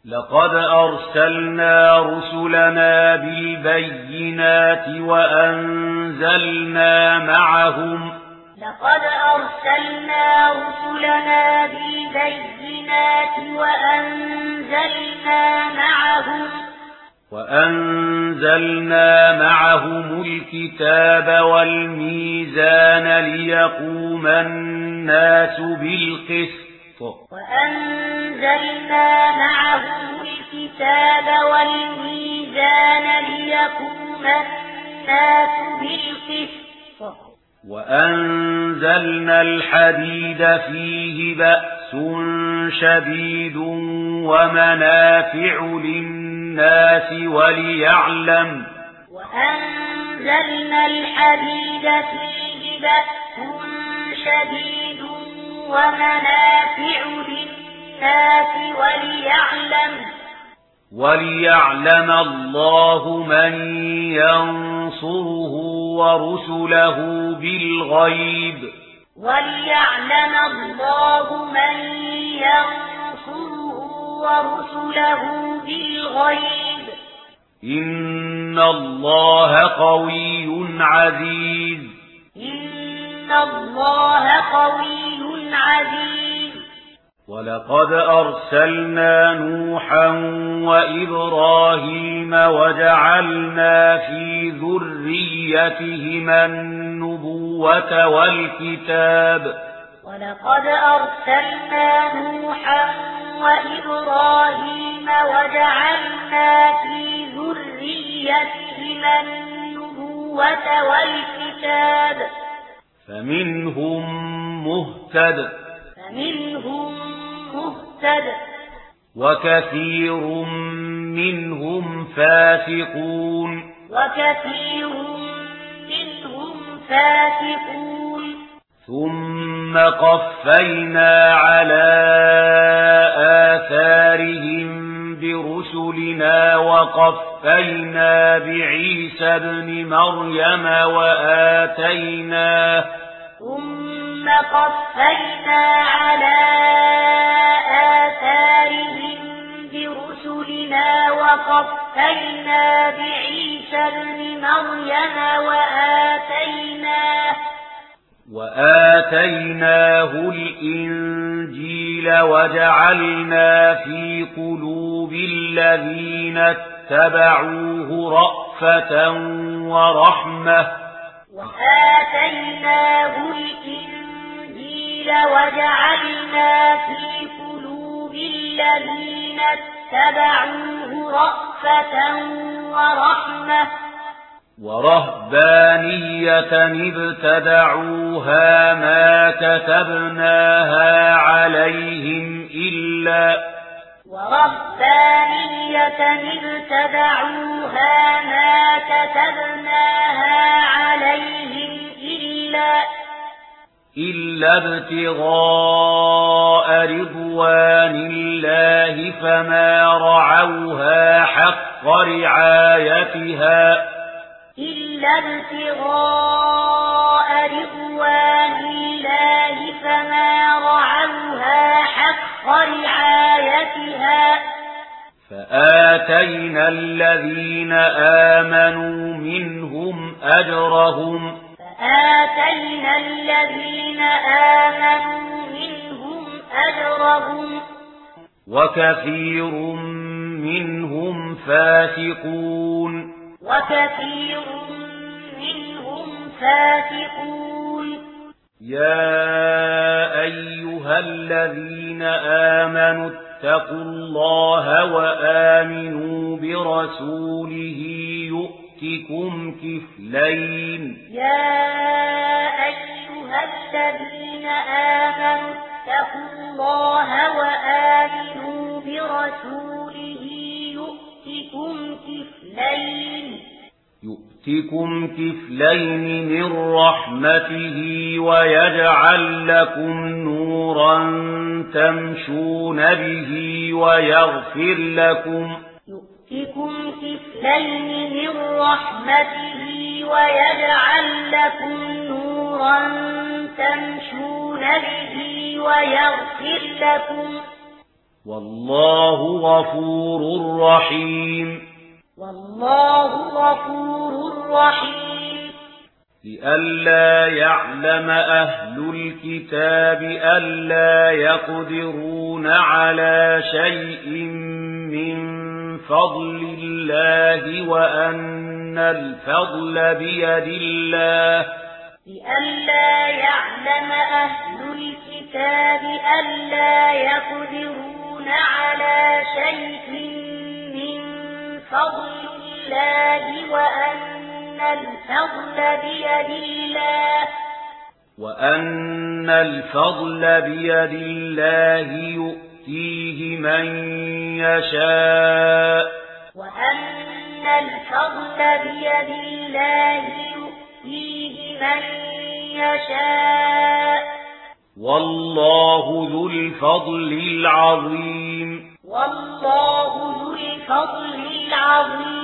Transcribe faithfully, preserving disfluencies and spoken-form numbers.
لقد أرسلنا رسلنا بالبينات وأنزلنا معهم لقد أرسلنا رسلنا بالبينات وأنزلنا معهم وأنزلنا معهم الكتاب والميزان ليقوم الناس بالقسط وأنزلنا معهم الكتاب والميزان ليقوم الناس بالقسط وأنزلنا الحديد فيه بأس شديد ومنافع للناس وليعلم وأنزلنا الحديد فيه بأس شديد ومنافع للناس وليعلم وليعلم الله من ينصره ورسله بالغيب وليعلم الله من ينصره ورسله بالغيب إن الله قوي عزيز إن الله قوي عزيز ولقد أرسلنا نوحا وإبراهيم وجعلنا في ذريتهما النبوة والكتاب ولقد أرسلنا نوحا وإبراهيم وجعلنا في ذريتهما النبوة والكتاب فمنهم مهتد فمنهم مهتد وكثير منهم فاسقون وكثير منهم فاسقون ثم قفينا على آثارهم برسلنا وقفينا بعيسى ابن مريم وآتيناه ثم قفينا على آثارهم برسلنا وقفينا بعيسى ابن مريم وآتيناه وآتيناه الإنجيل وجعلنا في قلوب الذين اتبعوه رأفة ورحمة وآتيناه الإنجيل وجعلنا في قلوب الذين اتبعوه رأفة ورحمة ورهبانية ابتدعوها ما كتبناها عليهم إلا ورهبانية ابتدعوها ما كتبناها عليهم إلا إلا ابتغاء رضوان الله فما رعوها حق رعايتها إلا ابتغاء رضوان الله فما رعوها حق رعايتها فآتينا الذين آمنوا منهم أجرهم فآتينا الذين آمنوا منهم أجرهم وكثير منهم فاسقون وكثير منهم فاسقون يا أيها الذين آمنوا اتقوا الله وآمنوا برسوله يؤتكم كفلين يا أيها الذين آمنوا اتقوا الله وآمنوا برسوله يؤتكم كفلين يؤتكم كفلين من رحمته ويجعل لكم نورا تمشون به ويغفر لكم يؤتكم كفلين من رحمته ويجعل لكم نورا تمشون به ويغفر لكم والله غفور رحيم والله غفور رحيم لئلا يعلم أهل الكتاب ألا يقدرون على شيء من فضل الله وأن الفضل بيد الله لئلا يعلم أهل الكتاب ألا يقدرون على شيء من فضل الله وأن الفضل بيد الله وأن الفضل بيد الله يؤتيه من يشاء وأن الفضل بيد الله يؤتيه من يشاء والله ذو الفضل العظيم والله ذو الفضل العظيم